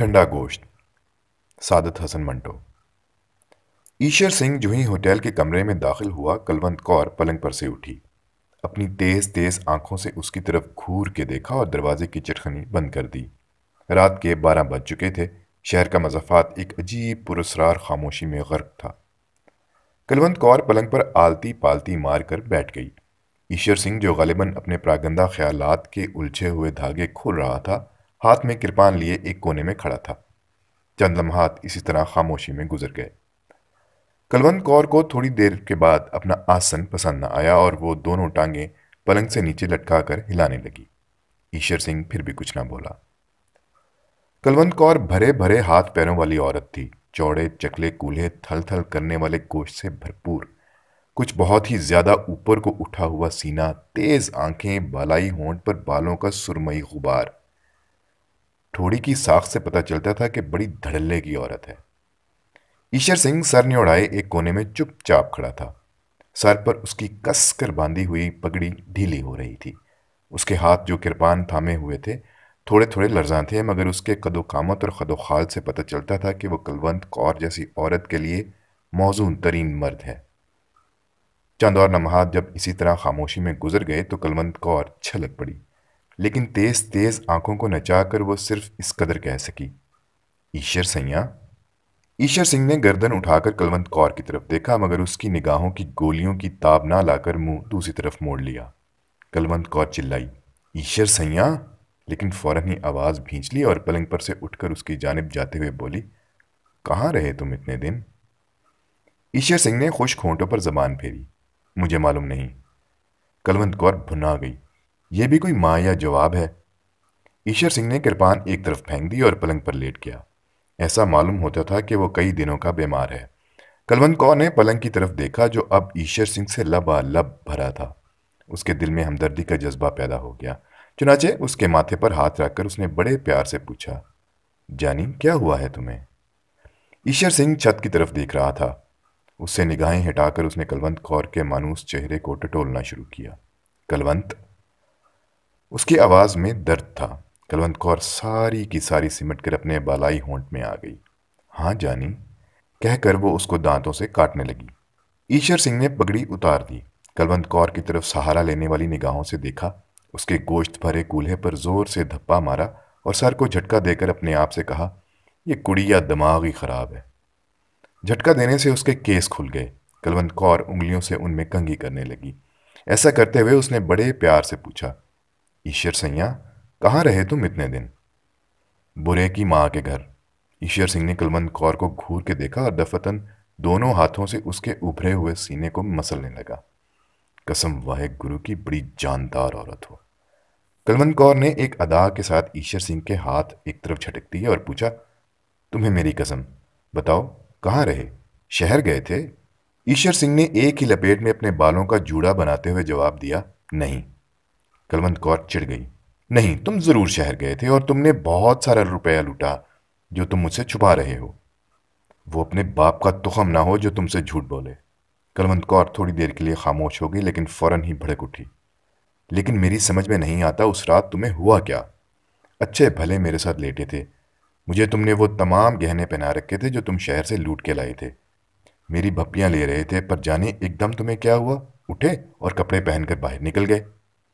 ٹھنڈا گوشت سعادت حسن منٹو۔ ایشر سنگھ جو ہی ہوٹل کے کمرے میں داخل ہوا، کلونت کور پلنگ پر سے اٹھی، اپنی تیز تیز آنکھوں سے اس کی طرف گھور کے دیکھا اور دروازے کی چٹخنی بند کر دی۔ رات کے 12 بج چکے تھے۔ شہر کا مضافات ایک عجیب پراسرار خاموشی میں غرق تھا۔ کلونت کور پلنگ پر آلتی پالتی مار کر بیٹھ گئی۔ ایشر سنگھ جو غالباً اپنے پراگندہ خیالات کے الجھے ہوئے دھاگے کھول رہا تھا، ہاتھ میں کرپان لیے ایک کونے میں کھڑا تھا۔ چند لمحات اسی طرح خاموشی میں گزر گئے۔ کلونت کور کو تھوڑی دیر کے بعد اپنا آسن پسند نہ آیا اور وہ دونوں ٹانگیں پلنگ سے نیچے لٹکا کر ہلانے لگی۔ ایشر سنگھ پھر بھی کچھ نہ بولا۔ کلونت کور بھرے بھرے ہاتھ پیروں والی عورت تھی، چوڑے چکلے کولہے تھل تھل کرنے والے گوشت سے بھرپور، کچھ بہت ہی زیادہ اوپر کو اٹھا ہوا سینہ، تیز آنکھیں، بالائی ہونٹ پر بالوں کا سرمئی غبار۔ ٹھوڑی کی ساخت سے پتہ چلتا تھا کہ بڑی دھڑلے کی عورت ہے۔ ایشر سنگھ سر نوڑائے ایک کونے میں چپ چاپ کھڑا تھا۔ سر پر اس کی کس کر باندھی ہوئی پگڑی ڈھیلی ہو رہی تھی۔ اس کے ہاتھ جو کرپان تھامے ہوئے تھے تھوڑے تھوڑے لرزاں تھے، مگر اس کے قد و قامت اور خد و خال سے پتہ چلتا تھا کہ وہ کلونت کور جیسی عورت کے لیے موزون ترین مرد ہے۔ چند اور لمحات جب اسی طرح خاموشی میں گزر گئے تو کلونت کور چھلک پڑی، لیکن تیز تیز آنکھوں کو نچا کر وہ صرف اس قدر کہہ سکی، ایشر سیاں۔ ایشر سنگھ نے گردن اٹھا کر کلونت کور کی طرف دیکھا، مگر اس کی نگاہوں کی گولیوں کی تاب نہ لا کر منہ دوسری طرف موڑ لیا۔ کلونت کور چلائی، ایشر سیاں، لیکن فوراً ہی آواز بھینچ لی اور پلنگ پر سے اٹھ کر اس کی جانب جاتے ہوئے بولی، کہاں رہے تم اتنے دن؟ ایشر سنگھ نے خشک ہونٹوں پر زبان پھیری، مجھے معلوم نہیں۔ کلونت کور بھنا گئی، یہ بھی کوئی ماں یا جواب ہے؟ ایشر سنگھ نے کرپان ایک طرف پھینک دی اور پلنگ پر لیٹ گیا۔ ایسا معلوم ہوتا تھا کہ وہ کئی دنوں کا بیمار ہے۔ کلونت کور نے پلنگ کی طرف دیکھا جو اب ایشر سنگھ سے لبالب بھرا تھا۔ اس کے دل میں ہمدردی کا جذبہ پیدا ہو گیا، چنانچہ اس کے ماتھے پر ہاتھ رکھ کر اس نے بڑے پیار سے پوچھا، جانی کیا ہوا ہے تمہیں؟ ایشر سنگھ چھت کی طرف دیکھ رہا تھا۔ اس سے نگاہیں ہٹا کر اس نے کلونت کور کے مانوس چہرے کو ٹٹولنا شروع کیا۔ کلونت، اس کی آواز میں درد تھا۔ کلونت کور ساری کی ساری سمٹ کر اپنے بالائی ہونٹ میں آ گئی۔ ہاں جانی، کہہ کر وہ اس کو دانتوں سے کاٹنے لگی۔ ایشر سنگھ نے پگڑی اتار دی، کلونت کور کی طرف سہارا لینے والی نگاہوں سے دیکھا، اس کے گوشت بھرے کولہے پر زور سے دھپا مارا اور سر کو جھٹکا دے کر اپنے آپ سے کہا، یہ کڑی یا دماغ ہی خراب ہے۔ جھٹکا دینے سے اس کے کیس کھل گئے۔ کلونت کور انگلیوں سے ان میں کنگھی کرنے لگی۔ ایسا کرتے ہوئے اس نے بڑے پیار سے پوچھا، ایشر سیاں، کہاں رہے تم اتنے دن؟ برے کی ماں کے گھر۔ ایشر سنگھ نے کلونت کور کو گھور کے دیکھا اور دفعتاً دونوں ہاتھوں سے اس کے ابھرے ہوئے سینے کو مسلنے لگا۔ قسم واحد گرو کی بڑی جاندار عورت ہو۔ کلونت کور نے ایک ادا کے ساتھ ایشر سنگھ کے ہاتھ ایک طرف جھٹک دیے اور پوچھا، تمہیں میری قسم، بتاؤ کہاں رہے؟ شہر گئے تھے؟ ایشر سنگھ نے ایک ہی لپیٹ میں اپنے بالوں کا جوڑا بناتے ہوئے جواب دیا، نہیں۔ کلونت کور چڑ گئی، نہیں، تم ضرور شہر گئے تھے اور تم نے بہت سارا روپیہ لوٹا جو تم مجھ سے چھپا رہے ہو۔ وہ اپنے باپ کا تخم نہ ہو جو تم سے جھوٹ بولے۔ کلونت کور تھوڑی دیر کے لیے خاموش ہو گئی، لیکن فوراً ہی بھڑک اٹھی، لیکن میری سمجھ میں نہیں آتا اس رات تمہیں ہوا کیا؟ اچھے بھلے میرے ساتھ لیٹے تھے، مجھے تم نے وہ تمام گہنے پہنا رکھے تھے جو تم شہر سے لوٹ کے لائے تھے، میری بھپیاں لے رہے تھے، پر جانے ایک دم تمہیں کیا ہوا، اٹھے اور کپڑے پہن کر باہر نکل گئے۔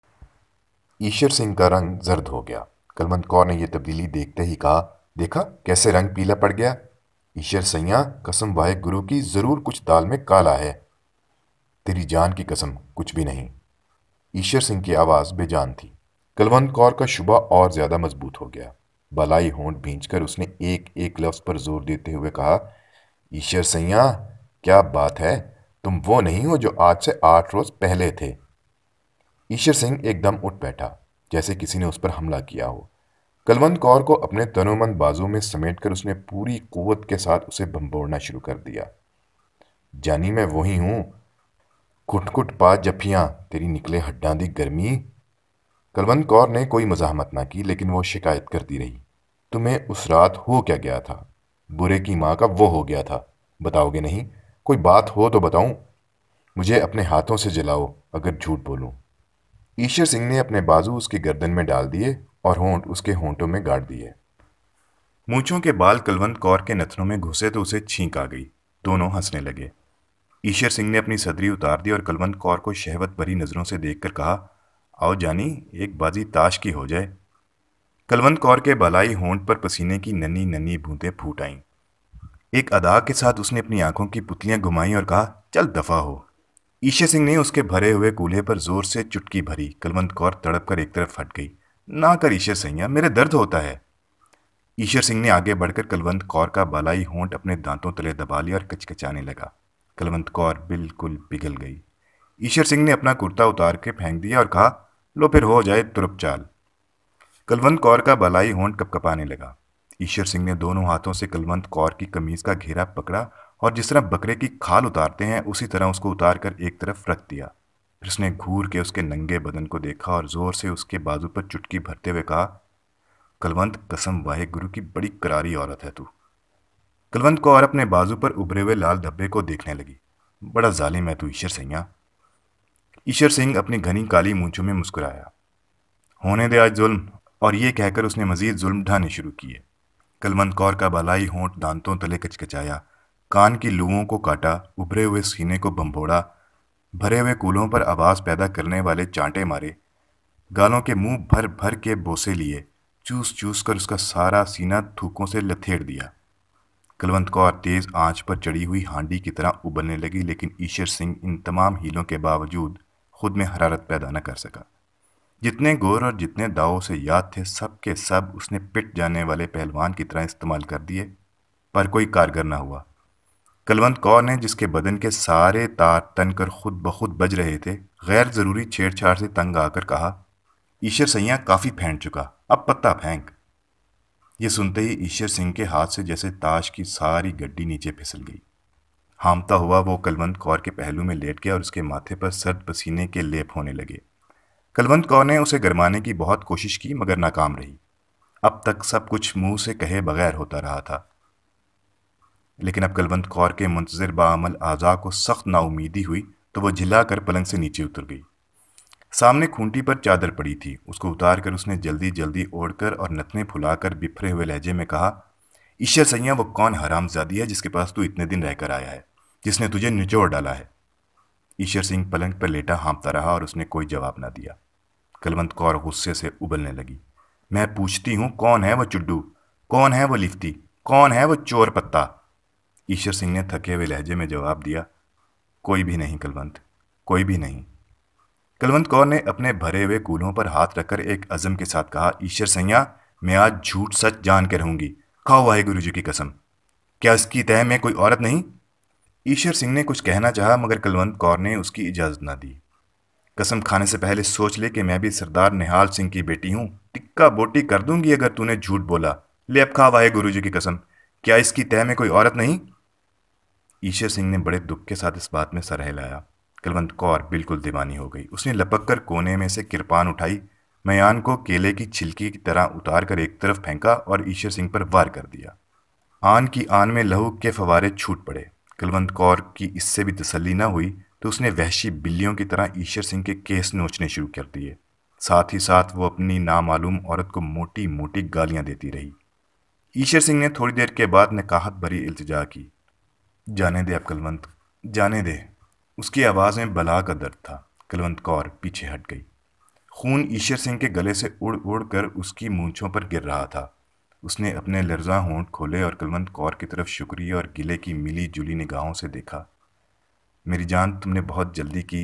ایشر سنگھ کا رنگ زرد ہو گیا۔ کلونت کور نے یہ تبدیلی دیکھتے ہی کہا، دیکھا کیسے رنگ پیلا پڑ گیا؟ ایشر سیاں، قسم واحد گرو کی ضرور کچھ دال میں کالا ہے۔ تیری جان کی قسم کچھ بھی نہیں۔ ایشر سنگھ کی آواز بے جان تھی۔ کلونت کور کا شبہ اور زیادہ مضبوط ہو گیا۔ بالائی ہونٹ بھینچ کر اس نے ایک ایک لفظ پر زور دیتے ہوئے کہا، ایشر سیاں، کیا بات ہے، تم وہ نہیں ہو جو آج سے 8 روز پہلے تھے۔ ایشر سنگھ ایک دم اٹھ بیٹھا، جیسے کسی نے اس پر حملہ کیا ہو۔ کلونت کور کو اپنے تنومند بازو میں سمیٹ کر اس نے پوری قوت کے ساتھ اسے بھنبوڑنا شروع کر دیا۔ جانی میں وہی ہوں، کٹ کٹ پا جپھیاں، تیری نکلے ہڈاں دی گرمی۔ کلونت کور نے کوئی مزاحمت نہ کی، لیکن وہ شکایت کرتی رہی، تمہیں اس رات ہو کیا گیا تھا؟ برے کی ماں کا وہ ہو گیا تھا، بتاؤ گے نہیں؟ کوئی بات ہو تو بتاؤں، مجھے اپنے ہاتھوں سے جلاؤ اگر جھوٹ بولوں۔ ایشر سنگھ نے اپنے بازو اس کی گردن میں ڈال دیے اور ہونٹ اس کے ہونٹوں میں گاڑ دیے۔ مونچھوں کے بال کلونت کور کے نتنوں میں گھسے تو اسے چھینک آ گئی۔ دونوں ہنسنے لگے۔ ایشر سنگھ نے اپنی صدری اتار دی اور کلونت کور کو شہوت بھری نظروں سے دیکھ کر کہا، آؤ جانی، ایک بازی تاش کی ہو جائے۔ کلونت کور کے بالائی ہونٹ پر پسینے کی ننھی ننھی بوندیں پھوٹ آئیں۔ ایک ادا کے ساتھ اس نے اپنی آنکھوں کی پتلیاں گھمائیں اور کہا، چل دفع ہو۔ ایشر سنگھ نے اس کے بھرے ہوئے کولہے پر زور سے چٹکی بھری۔ کلونت کور تڑپ کر ایک طرف ہٹ گئی۔ نہ کر ایشر سنگھ، میرے درد ہوتا ہے۔ ایشر سنگھ نے آگے بڑھ کر کلونت کور کا بالائی ہونٹ اپنے دانتوں تلے دبا لیا اور کچکچانے لگا۔ کلونت کور بالکل پگھل گئی۔ ایشر سنگھ نے اپنا کرتا اتار کے پھینک دیا اور کہا، لو پھر ہو جائے ترپ چال۔ کلونت کور کا بالائی ہونٹ کپکپانے لگا۔ ایشر سنگھ نے دونوں ہاتھوں سے کلونت کور کی قمیض کا گھیرا پکڑا اور جس طرح بکرے کی کھال اتارتے ہیں اسی طرح اس کو اتار کر ایک طرف رکھ دیا۔ پھر اس نے گھور کے اس کے ننگے بدن کو دیکھا اور زور سے اس کے بازو پر چٹکی بھرتے ہوئے کہا، کلونت، قسم واحے گرو کی بڑی کراری عورت ہے تو۔ کلونت کور اپنے بازو پر ابھرے ہوئے لال دھبے کو دیکھنے لگی۔ بڑا ظالم ہے تو ایشر سنگھ۔ ایشر سنگھ اپنی گھنی کالی مونچھوں میں مسکرایا۔ ہونے دے آج ظلم، اور یہ کہہ کر اس نے مزید ظلم ڈھانے شروع کیے۔ کلونت کور کا بالائی ہونٹ دانتوں تلے کچکچایا، کان کی لوؤں کو کاٹا، ابھرے ہوئے سینے کو بمبوڑا، بھرے ہوئے کولوں پر آواز پیدا کرنے والے چانٹے مارے، گالوں کے منہ بھر بھر کے بوسے لیے، چوس چوس کر اس کا سارا سینہ تھوکوں سے لتھیڑ دیا۔ کلونت کور تیز آنچ پر چڑھی ہوئی ہانڈی کی طرح ابلنے لگی، لیکن ایشر سنگھ ان تمام ہیلوں کے باوجود خود میں حرارت پیدا نہ کر سکا۔ جتنے گور اور جتنے داؤں سے یاد تھے سب کے سب اس نے پٹ جانے والے پہلوان کی طرح استعمال کر دیے، پر کوئی کارگر نہ ہوا۔ کلونت کور نے، جس کے بدن کے سارے تار تن کر خود بخود بج رہے تھے، غیر ضروری چھیڑ چھاڑ سے تنگ آ کر کہا، ایشر سنگھ کافی پھینٹ چکا، اب پتہ پھینک۔ یہ سنتے ہی ایشر سنگھ کے ہاتھ سے جیسے تاش کی ساری گڈی نیچے پھسل گئی۔ ہامتا ہوا وہ کلونت کور کے پہلو میں لیٹ گیا اور اس کے ماتھے پر سرد پسینے کے لیپ ہونے لگے۔ کلونت کور نے اسے گرمانے کی بہت کوشش کی مگر ناکام رہی۔ اب تک سب کچھ منہ سے کہے بغیر ہوتا رہا تھا، لیکن اب کلونت کور کے منتظر باعمل اعضاء کو سخت نا امیدی ہوئی تو وہ جھلا کر پلنگ سے نیچے اتر گئی۔ سامنے کھونٹی پر چادر پڑی تھی، اس کو اتار کر اس نے جلدی جلدی اوڑھ کر اور نتنے پھلا کر بپھرے ہوئے لہجے میں کہا، ایشر سنگھ، وہ کون حرام زادی ہے جس کے پاس تو اتنے دن رہ کر آیا ہے، جس نے تجھے نچوڑ ڈالا ہے؟ ایشر سنگھ پلنگ پر لیٹا ہانپتا رہا اور اس نے کوئی جواب نہ دیا۔ کلونت کور غصے سے ابلنے لگی۔ میں پوچھتی ہوں، کون ہے وہ چڈو؟ کون ہے وہ لفتی؟ کون ہے وہ چور پتا؟ ایشر سنگھ نے تھکے ہوئے لہجے میں جواب دیا، کوئی بھی نہیں کلونت، کوئی بھی نہیں۔ کلونت کور نے اپنے بھرے ہوئے کولہوں پر ہاتھ رکھ کر ایک عزم کے ساتھ کہا، ایشر سنگھ، میں آج جھوٹ سچ جان کے رہوں گی، کھاؤ واحے گرو جی کی قسم۔ کیا اس کی تہ میں کوئی عورت نہیں؟ ایشر سنگھ نے کچھ کہنا چاہا مگر کلونت کور نے اس کی اجازت نہ دی۔ قسم کھانے سے پہلے سوچ لے کہ میں بھی سردار نہال سنگھ کی بیٹی ہوں، ٹکا بوٹی کر دوں گی اگر تو نے جھوٹ بولا۔ لے اب کھا واحے گرو جی کی قسم، کیا اس کی تہ میں کوئی عورت نہیں؟ ایشر سنگھ نے بڑے دکھ کے ساتھ اس بات میں سر ہلایا۔ کلونت کور بالکل دیوانی ہو گئی۔ اس نے لپک کر کونے میں سے کرپان اٹھائی، میان کو کیلے کی چھلکی کی طرح اتار کر ایک طرف پھینکا اور ایشر سنگھ پر وار کر دیا۔ آن کی آن میں لہو کے فوارے چھوٹ پڑے۔ کلونت کور کی اس سے بھی تسلی نہ ہوئی تو اس نے وحشی بلیوں کی طرح ایشر سنگھ کے کیس نوچنے شروع کر دیے۔ ساتھ ہی ساتھ وہ اپنی نامعلوم عورت کو موٹی موٹی گالیاں دیتی رہی۔ ایشر سنگھ نے تھوڑی دیر کے بعد نکاہت بھری التجا کی، جانے دے اب کلونت، جانے دے۔ اس کی آواز میں بلا کا درد تھا۔ کلونت کور پیچھے ہٹ گئی۔ خون ایشر سنگھ کے گلے سے اڑ اڑ کر اس کی مونچھوں پر گر رہا تھا۔ اس نے اپنے لرزاں ہونٹ کھولے اور کلونت کور کی طرف شکریہ اور گلے کی ملی جلی نگاہوں سے دیکھا۔ میری جان، تم نے بہت جلدی کی،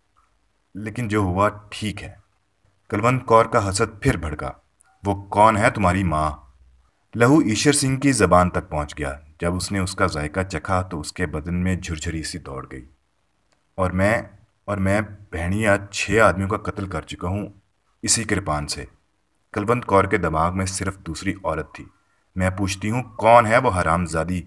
لیکن جو ہوا ٹھیک ہے۔ کلونت کور کا حسد پھر بھڑکا۔ وہ کون ہے تمہاری ماں؟ لہو ایشر سنگھ کی زبان تک پہنچ گیا۔ جب اس نے اس کا ذائقہ چکھا تو اس کے بدن میں جھرجھری سی دوڑ گئی۔ اور میں بہنیا 6 آدمیوں کا قتل کر چکا ہوں اسی کرپان سے۔ کلونت کور کے دماغ میں صرف دوسری عورت تھی۔ میں پوچھتی ہوں، کون ہے وہ حرام زادی؟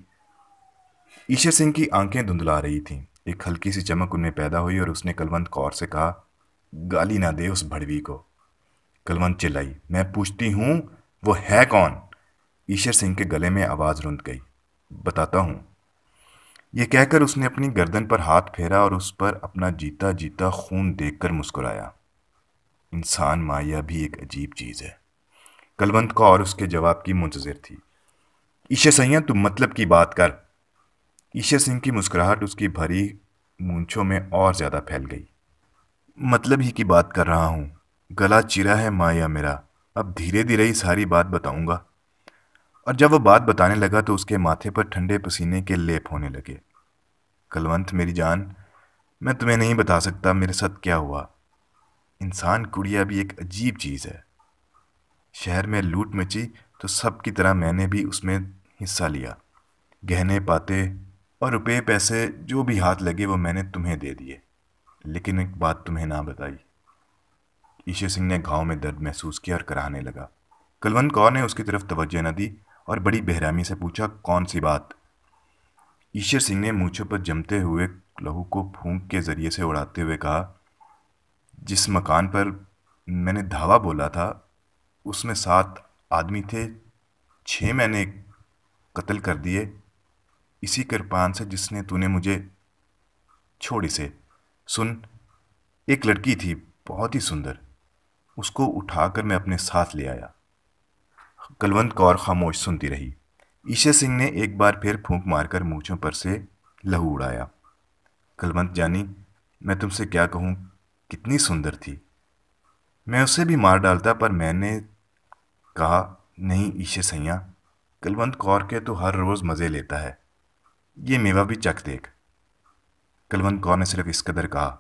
ایشر سنگھ کی آنکھیں دھندلا رہی تھیں۔ ایک ہلکی سی چمک ان میں پیدا ہوئی اور اس نے کلونت کور سے کہا، گالی نہ دے اس بھڑوی کو۔ کلونت چلائی، میں پوچھتی ہوں، وہ ہے کون؟ ایشر سنگھ کے گلے میں آواز رند گئی، بتاتا ہوں۔ یہ کہہ کر اس نے اپنی گردن پر ہاتھ پھیرا اور اس پر اپنا جیتا جیتا خون دیکھ کر مسکرایا۔ انسان مایا بھی ایک عجیب چیز ہے۔ کلونت کور اس کے جواب کی منتظر تھی۔ ایشر سیاں تم مطلب کی بات کر۔ ایشر سنگھ کی مسکراہٹ اس کی بھری مونچھوں میں اور زیادہ پھیل گئی۔ مطلب ہی کی بات کر رہا ہوں، گلا چیرا ہے مایا میرا، اب دھیرے دھیرے ہی ساری بات بتاؤں گا۔ اور جب وہ بات بتانے لگا تو اس کے ماتھے پر ٹھنڈے پسینے کے لیپ ہونے لگے۔ کلونت میری جان، میں تمہیں نہیں بتا سکتا میرے ساتھ کیا ہوا۔ انسان کڑیا بھی ایک عجیب چیز ہے۔ شہر میں لوٹ مچی تو سب کی طرح میں نے بھی اس میں حصہ لیا۔ گہنے پاتے اور روپے پیسے جو بھی ہاتھ لگے وہ میں نے تمہیں دے دیے، لیکن ایک بات تمہیں نہ بتائی۔ ایشر سنگھ نے گھاؤں میں درد محسوس کیا اور کراہنے لگا۔ کلونت کور نے اس کی طرف توجہ نہ دی اور بڑی بہرامی سے پوچھا، کون سی بات؟ ایشر سنگھ نے مونچھوں پر جمتے ہوئے لہو کو پھونک کے ذریعے سے اڑاتے ہوئے کہا، جس مکان پر میں نے دھاوا بولا تھا اس میں 7 آدمی تھے، 6 میں نے قتل کر دیے اسی کرپان سے جس نے تو نے مجھے چھوڑ اسے۔ سن، ایک لڑکی تھی بہت ہی سندر، اس کو اٹھا کر میں اپنے ساتھ لے آیا۔ کلونت کور خاموش سنتی رہی۔ ایشر سنگھ نے ایک بار پھر پھونک مار کر مونچھوں پر سے لہو اڑایا۔ کلونت جانی، میں تم سے کیا کہوں، کتنی سندر تھی۔ میں اسے بھی مار ڈالتا، پر میں نے کہا نہیں ایشر سیاں، کلونت کور کے تو ہر روز مزے لیتا ہے، یہ میوہ بھی چکھ دیکھ۔ کلونت کور نے صرف اس قدر کہا،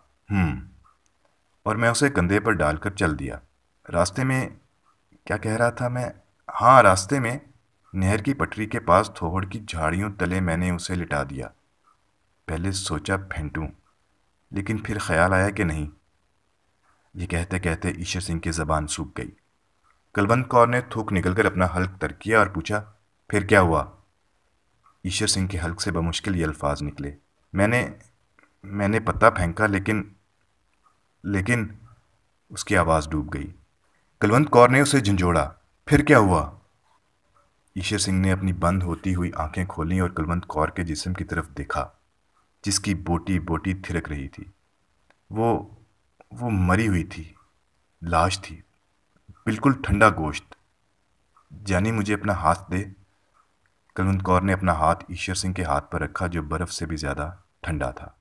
اور میں اسے کندھے پر ڈال کر چل دیا۔ راستے میں کیا کہہ رہا تھا میں؟ ہاں، راستے میں نہر کی پٹری کے پاس تھوڑ کی جھاڑیوں تلے میں نے اسے لٹا دیا۔ پہلے سوچا پھینٹوں، لیکن پھر خیال آیا کہ نہیں۔ یہ کہتے کہتے ایشر سنگھ کی زبان سوکھ گئی۔ کلونت کور نے تھوک نکل کر اپنا حلق تر کیا اور پوچھا، پھر کیا ہوا؟ ایشر سنگھ کے حلق سے بمشکل یہ الفاظ نکلے، میں نے پتہ پھینکا، لیکن اس کی آواز ڈوب گئی۔ کلونت کور نے اسے جھنجھوڑا، پھر کیا ہوا؟ ایشر سنگھ نے اپنی بند ہوتی ہوئی آنکھیں کھولیں اور کلونت کور کے جسم کی طرف دیکھا جس کی بوٹی بوٹی تھرک رہی تھی۔ وہ مری ہوئی تھی، لاش تھی، بالکل ٹھنڈا گوشت۔ جانی مجھے اپنا ہاتھ دے۔ کلونت کور نے اپنا ہاتھ ایشر سنگھ کے ہاتھ پر رکھا جو برف سے بھی زیادہ ٹھنڈا تھا۔